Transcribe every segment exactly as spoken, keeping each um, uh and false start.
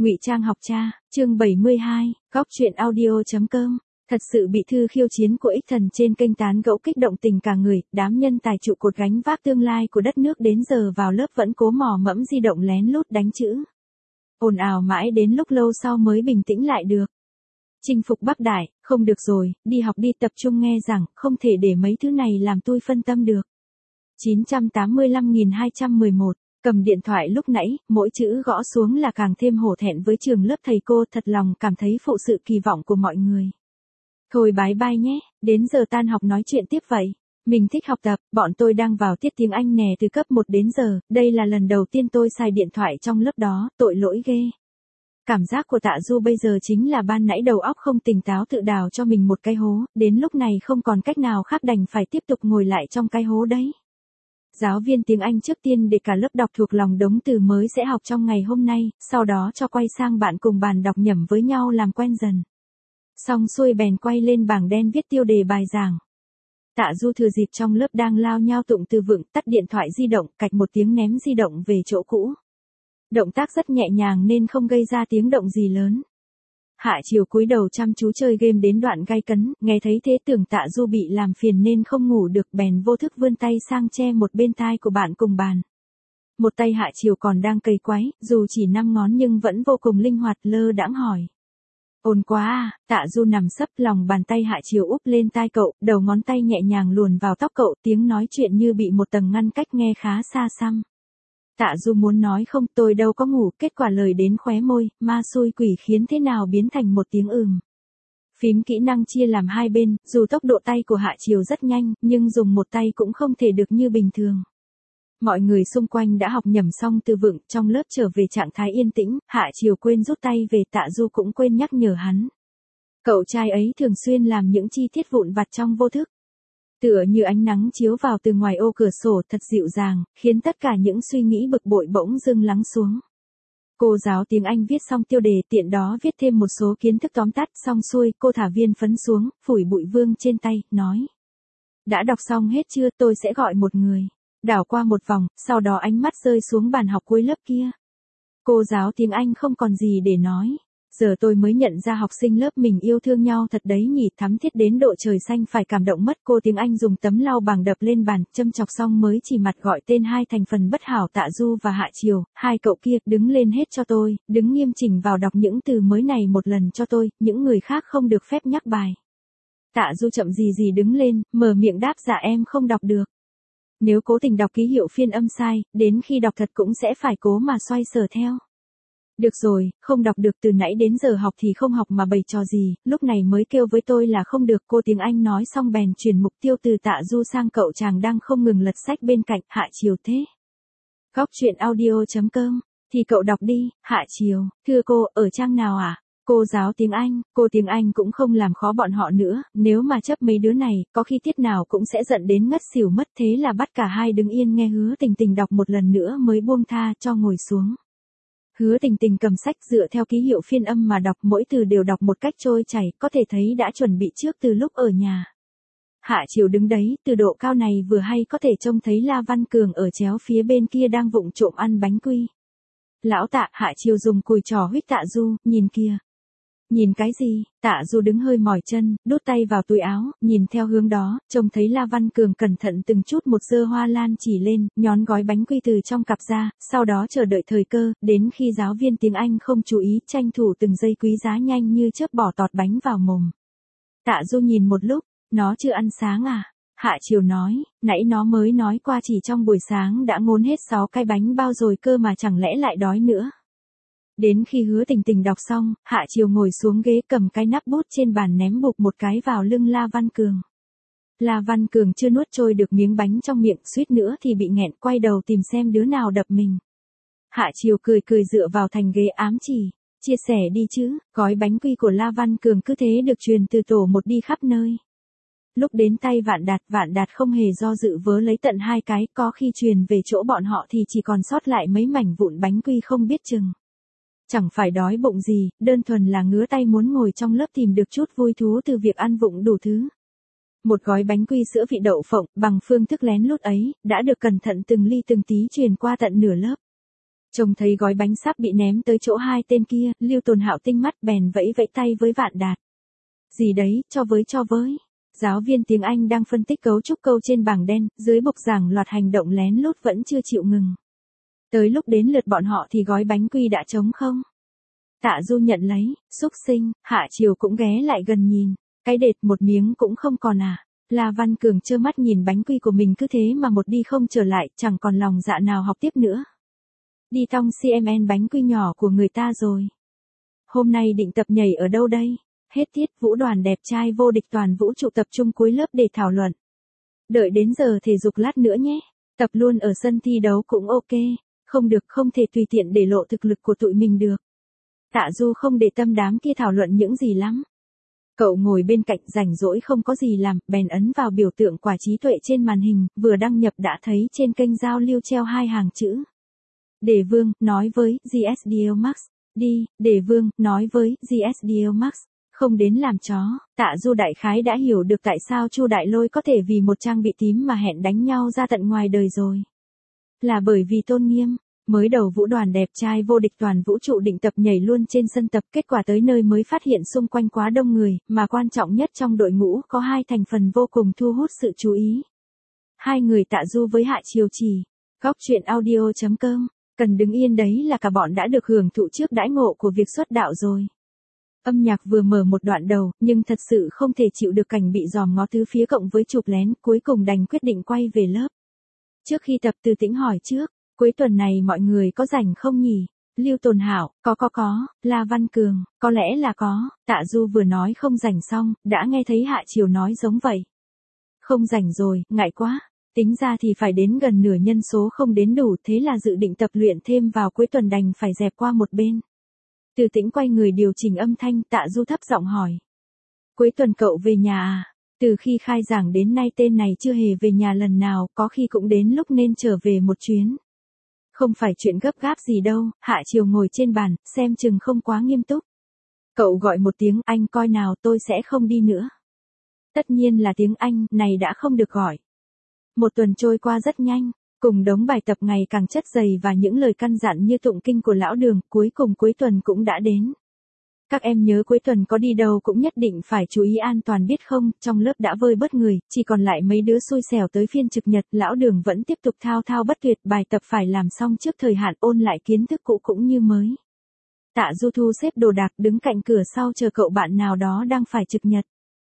Ngụy trang học cha, chương bảy mươi hai, góc truyện audio chấm com. Thật sự bị thư khiêu chiến của ích thần trên kênh tán gẫu kích động tình cả người, đám nhân tài trụ cột gánh vác tương lai của đất nước đến giờ vào lớp vẫn cố mò mẫm di động lén lút đánh chữ. Ồn ào mãi đến lúc lâu sau mới bình tĩnh lại được. Chinh phục Bắc Đại, không được rồi, đi học đi tập trung nghe giảng, không thể để mấy thứ này làm tôi phân tâm được. chín trăm tám mươi lăm nghìn hai trăm mười một. Cầm điện thoại lúc nãy, mỗi chữ gõ xuống là càng thêm hổ thẹn với trường lớp thầy cô, thật lòng cảm thấy phụ sự kỳ vọng của mọi người. Thôi bái bai nhé, đến giờ tan học nói chuyện tiếp vậy. Mình thích học tập, bọn tôi đang vào tiết tiếng Anh nè từ cấp một đến giờ, đây là lần đầu tiên tôi xài điện thoại trong lớp đó, tội lỗi ghê. Cảm giác của Tạ Du bây giờ chính là ban nãy đầu óc không tỉnh táo tự đào cho mình một cái hố, đến lúc này không còn cách nào khác đành phải tiếp tục ngồi lại trong cái hố đấy. Giáo viên tiếng Anh trước tiên để cả lớp đọc thuộc lòng đống từ mới sẽ học trong ngày hôm nay, sau đó cho quay sang bạn cùng bàn đọc nhẩm với nhau làm quen dần. Xong xuôi bèn quay lên bảng đen viết tiêu đề bài giảng. Tạ Du thừa dịp trong lớp đang lao nhao tụng từ vựng, tắt điện thoại di động, cạch một tiếng ném di động về chỗ cũ. Động tác rất nhẹ nhàng nên không gây ra tiếng động gì lớn. Hạ Chiều cúi đầu chăm chú chơi game đến đoạn gay cấn, nghe thấy thế tưởng Tạ Du bị làm phiền nên không ngủ được bèn vô thức vươn tay sang che một bên tai của bạn cùng bàn. Một tay Hạ Chiều còn đang cày quái, dù chỉ năm ngón nhưng vẫn vô cùng linh hoạt, lơ đãng hỏi. Ồn quá à, Tạ Du nằm sấp lòng bàn tay Hạ Chiều úp lên tai cậu, đầu ngón tay nhẹ nhàng luồn vào tóc cậu, tiếng nói chuyện như bị một tầng ngăn cách nghe khá xa xăm. Tạ Du muốn nói không, tôi đâu có ngủ, kết quả lời đến khóe môi, ma xui quỷ khiến thế nào biến thành một tiếng ừm. Phím kỹ năng chia làm hai bên, dù tốc độ tay của Hạ Chiều rất nhanh, nhưng dùng một tay cũng không thể được như bình thường. Mọi người xung quanh đã học nhẩm xong từ vựng, trong lớp trở về trạng thái yên tĩnh, Hạ Chiều quên rút tay về, Tạ Du cũng quên nhắc nhở hắn. Cậu trai ấy thường xuyên làm những chi tiết vụn vặt trong vô thức. Tựa như ánh nắng chiếu vào từ ngoài ô cửa sổ thật dịu dàng, khiến tất cả những suy nghĩ bực bội bỗng dưng lắng xuống. Cô giáo tiếng Anh viết xong tiêu đề tiện đó viết thêm một số kiến thức tóm tắt xong xuôi, cô thả viên phấn xuống, phủi bụi vương trên tay, nói. Đã đọc xong hết chưa, tôi sẽ gọi một người. Đảo qua một vòng, sau đó ánh mắt rơi xuống bàn học cuối lớp kia. Cô giáo tiếng Anh không còn gì để nói. Giờ tôi mới nhận ra học sinh lớp mình yêu thương nhau thật đấy nhỉ, thắm thiết đến độ trời xanh phải cảm động mất. Cô tiếng Anh dùng tấm lau bằng đập lên bàn, châm chọc xong mới chỉ mặt gọi tên hai thành phần bất hảo Tạ Du và Hạ Chiều. Hai cậu kia, đứng lên hết cho tôi, đứng nghiêm chỉnh vào đọc những từ mới này một lần cho tôi, những người khác không được phép nhắc bài. Tạ Du chậm gì gì đứng lên, mở miệng đáp dạ em không đọc được. Nếu cố tình đọc ký hiệu phiên âm sai, đến khi đọc thật cũng sẽ phải cố mà xoay sở theo. Được rồi, không đọc được, từ nãy đến giờ học thì không học mà bày trò gì, lúc này mới kêu với tôi là không được. Cô tiếng Anh nói xong bèn chuyển mục tiêu từ Tạ Du sang cậu chàng đang không ngừng lật sách bên cạnh. Hạ Chiều thế. Góc truyện audio chấm com, thì cậu đọc đi. Hạ Chiều, thưa cô, ở trang nào à? Cô giáo tiếng Anh, cô tiếng Anh cũng không làm khó bọn họ nữa, nếu mà chấp mấy đứa này, có khi tiết nào cũng sẽ giận đến ngất xỉu mất, thế là bắt cả hai đứng yên nghe Hứa Tình Tình đọc một lần nữa mới buông tha cho ngồi xuống. Hứa Tình Tình cầm sách dựa theo ký hiệu phiên âm mà đọc, mỗi từ đều đọc một cách trôi chảy, có thể thấy đã chuẩn bị trước từ lúc ở nhà. Hạ Chiều đứng đấy, từ độ cao này vừa hay có thể trông thấy La Văn Cường ở chéo phía bên kia đang vụng trộm ăn bánh quy. Lão Tạ, Hạ Chiều dùng cùi trò huých Tạ Du, nhìn kìa. Nhìn cái gì? Tạ Du đứng hơi mỏi chân, đút tay vào túi áo, nhìn theo hướng đó, trông thấy La Văn Cường cẩn thận từng chút một giơ hoa lan chỉ lên, nhón gói bánh quy từ trong cặp ra, sau đó chờ đợi thời cơ, đến khi giáo viên tiếng Anh không chú ý, tranh thủ từng giây quý giá nhanh như chớp bỏ tọt bánh vào mồm. Tạ Du nhìn một lúc, nó chưa ăn sáng à? Hạ Chiều nói, nãy nó mới nói qua chỉ trong buổi sáng đã ngốn hết sáu cái bánh bao rồi cơ mà chẳng lẽ lại đói nữa. Đến khi Hứa Tình Tình đọc xong, Hạ Chiều ngồi xuống ghế cầm cái nắp bút trên bàn ném bụp một cái vào lưng La Văn Cường. La Văn Cường chưa nuốt trôi được miếng bánh trong miệng, suýt nữa thì bị nghẹn, quay đầu tìm xem đứa nào đập mình. Hạ Chiều cười cười dựa vào thành ghế ám chỉ, chia sẻ đi chứ, gói bánh quy của La Văn Cường cứ thế được truyền từ tổ một đi khắp nơi. Lúc đến tay Vạn Đạt, Vạn Đạt không hề do dự vớ lấy tận hai cái, có khi truyền về chỗ bọn họ thì chỉ còn sót lại mấy mảnh vụn bánh quy không biết chừng. Chẳng phải đói bụng gì, đơn thuần là ngứa tay muốn ngồi trong lớp tìm được chút vui thú từ việc ăn vụng đủ thứ. Một gói bánh quy sữa vị đậu phộng, bằng phương thức lén lút ấy, đã được cẩn thận từng ly từng tí truyền qua tận nửa lớp. Trông thấy gói bánh sắp bị ném tới chỗ hai tên kia, Lưu Tồn Hạo tinh mắt bèn vẫy vẫy tay với Vạn Đạt. Gì đấy, cho với cho với. Giáo viên tiếng Anh đang phân tích cấu trúc câu trên bảng đen, dưới bục giảng loạt hành động lén lút vẫn chưa chịu ngừng. Tới lúc đến lượt bọn họ thì gói bánh quy đã trống không. Tạ Du nhận lấy, xúc sinh, Hạ Triều cũng ghé lại gần nhìn. Cái đệt một miếng cũng không còn à. La Văn Cường trơ mắt nhìn bánh quy của mình cứ thế mà một đi không trở lại, chẳng còn lòng dạ nào học tiếp nữa. Đi tong xê em en bánh quy nhỏ của người ta rồi. Hôm nay định tập nhảy ở đâu đây? Hết tiết vũ đoàn đẹp trai vô địch toàn vũ trụ tập trung cuối lớp để thảo luận. Đợi đến giờ thể dục lát nữa nhé. Tập luôn ở sân thi đấu cũng ok. Không được, không thể tùy tiện để lộ thực lực của tụi mình được. Tạ Du không để tâm đám kia thảo luận những gì lắm. Cậu ngồi bên cạnh rảnh rỗi không có gì làm, bèn ấn vào biểu tượng quả trí tuệ trên màn hình, vừa đăng nhập đã thấy trên kênh giao lưu treo hai hàng chữ. Đề Vương, nói với giê ét đê lờ Max. Đi, Đề Vương, nói với giê ét đê lờ Max. Không đến làm chó. Tạ Du đại khái đã hiểu được tại sao Chu Đại Lôi có thể vì một trang bị tím mà hẹn đánh nhau ra tận ngoài đời rồi. Là bởi vì tôn nghiêm. Mới đầu vũ đoàn đẹp trai vô địch toàn vũ trụ định tập nhảy luôn trên sân tập, kết quả tới nơi mới phát hiện xung quanh quá đông người, mà quan trọng nhất trong đội ngũ có hai thành phần vô cùng thu hút sự chú ý. Hai người Tạ Du với Hạ Triều Trì. Góc truyện audio chấm com. Cần đứng yên đấy là cả bọn đã được hưởng thụ trước đãi ngộ của việc xuất đạo rồi. Âm nhạc vừa mở một đoạn đầu, nhưng thật sự không thể chịu được cảnh bị dòm ngó tứ phía cộng với chụp lén, cuối cùng đành quyết định quay về lớp. Trước khi tập Từ Tĩnh hỏi trước, cuối tuần này mọi người có rảnh không nhỉ? Lưu Tồn Hạo, có có có, La Văn Cường, có lẽ là có. Tạ Du vừa nói không rảnh xong, đã nghe thấy Hạ Triều nói giống vậy. Không rảnh rồi, ngại quá. Tính ra thì phải đến gần nửa nhân số không đến đủ, thế là dự định tập luyện thêm vào cuối tuần đành phải dẹp qua một bên. Từ Tĩnh quay người điều chỉnh âm thanh, Tạ Du thấp giọng hỏi. Cuối tuần cậu về nhà à? Từ khi khai giảng đến nay tên này chưa hề về nhà lần nào, có khi cũng đến lúc nên trở về một chuyến. Không phải chuyện gấp gáp gì đâu. Hạ Triều ngồi trên bàn, xem chừng không quá nghiêm túc. Cậu gọi một tiếng anh coi nào, tôi sẽ không đi nữa. Tất nhiên là tiếng Anh này đã không được gọi. Một tuần trôi qua rất nhanh, cùng đống bài tập ngày càng chất dày và những lời căn dặn như tụng kinh của lão Đường, cuối cùng cuối tuần cũng đã đến. Các em nhớ cuối tuần có đi đâu cũng nhất định phải chú ý an toàn biết không, trong lớp đã vơi bớt người, chỉ còn lại mấy đứa xui xẻo tới phiên trực nhật, lão Đường vẫn tiếp tục thao thao bất tuyệt, bài tập phải làm xong trước thời hạn, ôn lại kiến thức cũ cũng như mới. Tạ Du thu xếp đồ đạc đứng cạnh cửa sau chờ cậu bạn nào đó đang phải trực nhật.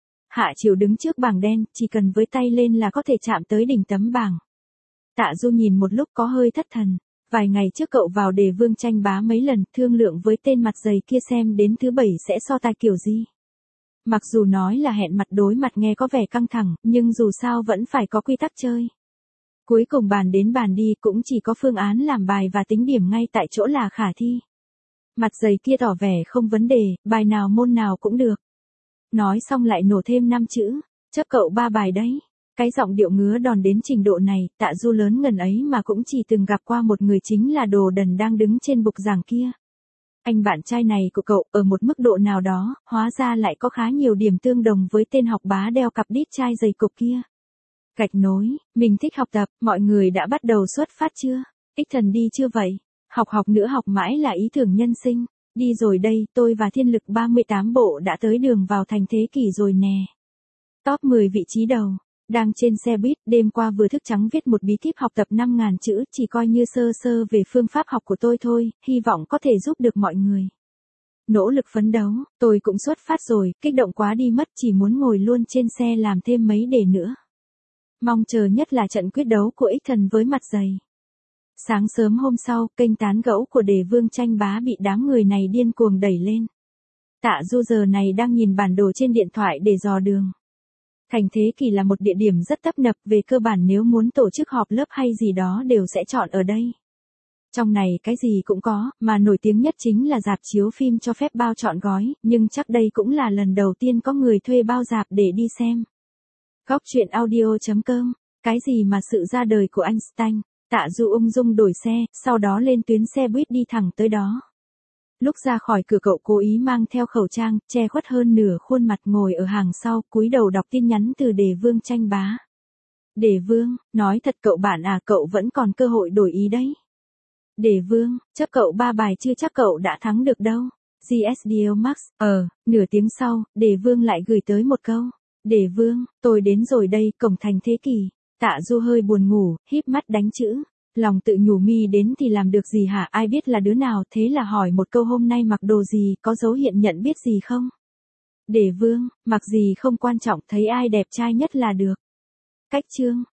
Hạ Triều đứng trước bảng đen, chỉ cần với tay lên là có thể chạm tới đỉnh tấm bảng. Tạ Du nhìn một lúc có hơi thất thần. Vài ngày trước cậu vào Đề Vương tranh bá mấy lần, thương lượng với tên mặt dày kia xem đến thứ bảy sẽ so tài kiểu gì. Mặc dù nói là hẹn mặt đối mặt nghe có vẻ căng thẳng, nhưng dù sao vẫn phải có quy tắc chơi. Cuối cùng bàn đến bàn đi cũng chỉ có phương án làm bài và tính điểm ngay tại chỗ là khả thi. Mặt dày kia tỏ vẻ không vấn đề, bài nào môn nào cũng được. Nói xong lại nổ thêm năm chữ, chấp cậu ba bài đấy. Cái giọng điệu ngứa đòn đến trình độ này, Tạ Du lớn ngần ấy mà cũng chỉ từng gặp qua một người, chính là Đồ Đần đang đứng trên bục giảng kia. Anh bạn trai này của cậu, ở một mức độ nào đó, hóa ra lại có khá nhiều điểm tương đồng với tên học bá đeo cặp đít trai dày cục kia. Gạch nối, mình thích học tập, mọi người đã bắt đầu xuất phát chưa? Ích Thần đi chưa vậy? Học học nữa học mãi là ý tưởng nhân sinh. Đi rồi đây, tôi và Thiên Lực ba mươi tám bộ đã tới đường vào thành thế kỷ rồi nè. Top mười vị trí đầu. Đang trên xe buýt, đêm qua vừa thức trắng viết một bí kíp học tập năm nghìn chữ, chỉ coi như sơ sơ về phương pháp học của tôi thôi, hy vọng có thể giúp được mọi người. Nỗ lực phấn đấu, tôi cũng xuất phát rồi, kích động quá đi mất, chỉ muốn ngồi luôn trên xe làm thêm mấy đề nữa. Mong chờ nhất là trận quyết đấu của Ích Thần với mặt dày. Sáng sớm hôm sau, kênh tán gẫu của Đề Vương tranh bá bị đám người này điên cuồng đẩy lên. Tạ Du giờ này đang nhìn bản đồ trên điện thoại để dò đường. Thành Thế Kỷ là một địa điểm rất tấp nập, về cơ bản nếu muốn tổ chức họp lớp hay gì đó đều sẽ chọn ở đây. Trong này cái gì cũng có, mà nổi tiếng nhất chính là rạp chiếu phim cho phép bao trọn gói, nhưng chắc đây cũng là lần đầu tiên có người thuê bao rạp để đi xem. Góc truyện audio chấm com, cái gì mà sự ra đời của Einstein. Tạ Du ung dung đổi xe, sau đó lên tuyến xe buýt đi thẳng tới đó. Lúc ra khỏi cửa cậu cố ý mang theo khẩu trang, che khuất hơn nửa khuôn mặt, ngồi ở hàng sau, cúi đầu đọc tin nhắn từ Đề Vương tranh bá. Đề Vương, nói thật cậu bạn à, cậu vẫn còn cơ hội đổi ý đấy. Để Vương, chắc cậu ba bài chưa chắc cậu đã thắng được đâu. giê ét đê o Max, ờ, nửa tiếng sau, Để Vương lại gửi tới một câu. Để Vương, tôi đến rồi đây, cổng thành thế kỷ. Tạ Du hơi buồn ngủ, híp mắt đánh chữ. Lòng tự nhủ mi đến thì làm được gì hả, ai biết là đứa nào, thế là hỏi một câu hôm nay mặc đồ gì, có dấu hiện nhận biết gì không? Để Vương, mặc gì không quan trọng, thấy ai đẹp trai nhất là được. Cách chương